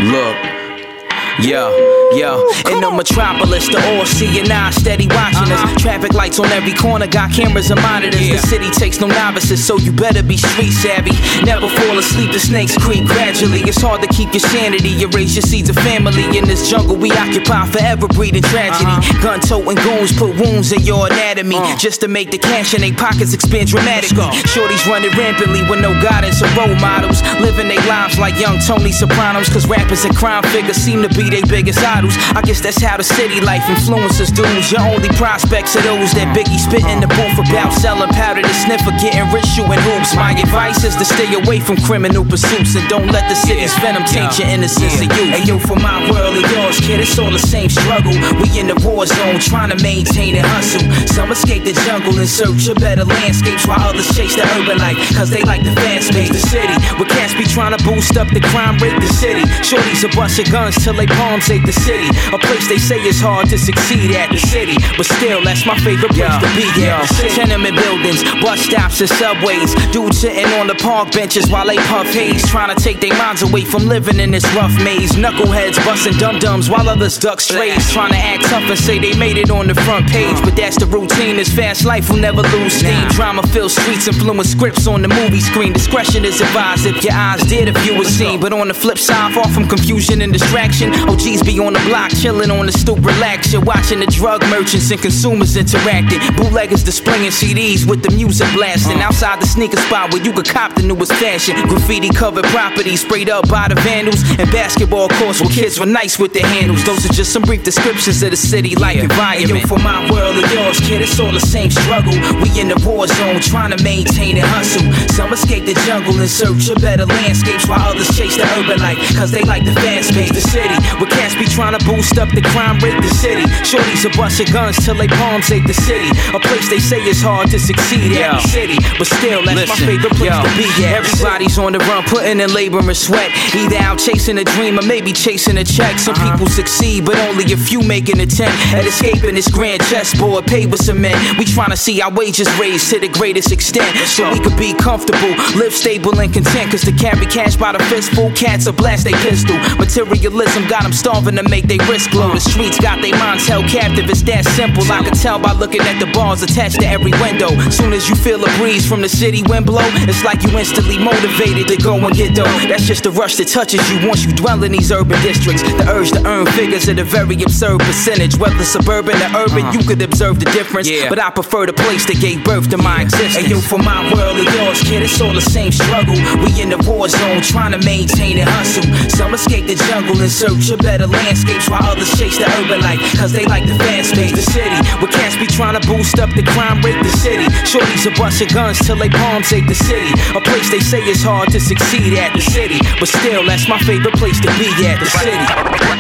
Look. Yo, in the metropolis, the all-seeing eye steady watching us. Traffic lights on every corner, got cameras and monitors. The city takes no novices, so you better be street savvy. Never fall asleep, the snakes creep gradually. It's hard to keep your sanity, you raise your seeds of family. In this jungle we occupy, forever breeding tragedy. Gun-toting goons put wounds in your anatomy, just to make the cash in their pockets expand dramatically. Shorties running rampantly with no guidance or role models, living their lives like young Tony Sopranos. Cause rappers and crime figures seem to be they biggest idols. I guess that's how the city life influences dudes. Your only prospects are those that Biggie spit in the booth about, selling powder to sniff or getting rich shooting hoops. My advice is to stay away from criminal pursuits and don't let the city's venom taint your innocence of youth. Hey yo, for my world and yours, kid, it's all the same struggle. We in the war zone trying to maintain and hustle. Some escape the jungle in search of better landscapes, while others chase the urban life cause they like the fast pace. The city where cats be trying to boost up the crime rate. The city shorties are busting guns till they palms ache. The city, a place they say is hard to succeed at. The city, but still that's my favorite place to be at. Tenement buildings, bus stops and subways, dudes sitting on the park benches while they puff haze, trying to take their minds away from living in this rough maze. Knuckleheads busting dum-dums while others duck strays, trying to act tough and say they made it on the front page, but that's the routine. This fast life will never lose steam. Drama-filled streets influence scripts on the movie screen. Discretion is advised if your eyes did, if you were seen. But on the flip side, far from confusion and distraction, OGs be on the block, chilling on the stoop, relaxing, watching the drug merchants and consumers interacting. Bootleggers displaying CDs with the music blasting. Outside the sneaker spot where you could cop the newest fashion. Graffiti covered properties sprayed up by the vandals, and basketball courts where kids were nice with their handles. Those are just some brief descriptions of the city life environment. Yo, for my world and yours, kid, it's all the same struggle. We in the war zone trying to maintain and hustle. Some escape the jungle in search of better landscapes, while others chase the urban life cause they like the fast pace. The city where cats be trying to boost up the crime rate. The city shorties are busting guns till they palms ache. The city, a place they say is hard to succeed at. The city, but still that's my favorite place to be at. Everybody's on the run, putting in labor and sweat, either out chasing a dream or maybe chasing a check. Some people succeed, but only a few make an attempt at escaping this grand chessboard paid with cement. We trying to see our wages raised to the greatest extent, so we could be comfortable, live stable and content. Cause to carry cash by the fistful, cats will blast they pistol. Materialism got them starving to make they wrist glow. The streets got their minds held captive, it's that simple. I can tell by looking at the bars attached to every window. Soon as you feel a breeze from the city wind blow, it's like you instantly motivated to go and get dough. That's just the rush that touches you once you dwell in these urban districts. The urge to earn figures at a very absurd percentage. Whether suburban or urban, you could observe the difference, but I prefer the place that gave birth to my existence. Hey yo, for my world and yours, kid, it's all the same struggle. We in the war zone trying to maintain and hustle. Some escape the jungle in search of better landscapes, while others chase the urban life cause they like the fast pace. The city where cats be trying to boost up the crime rate. The city shorties are busting guns till they palms ache. The city, a place they say is hard to succeed at. The city, but still that's my favorite place to be at. The city.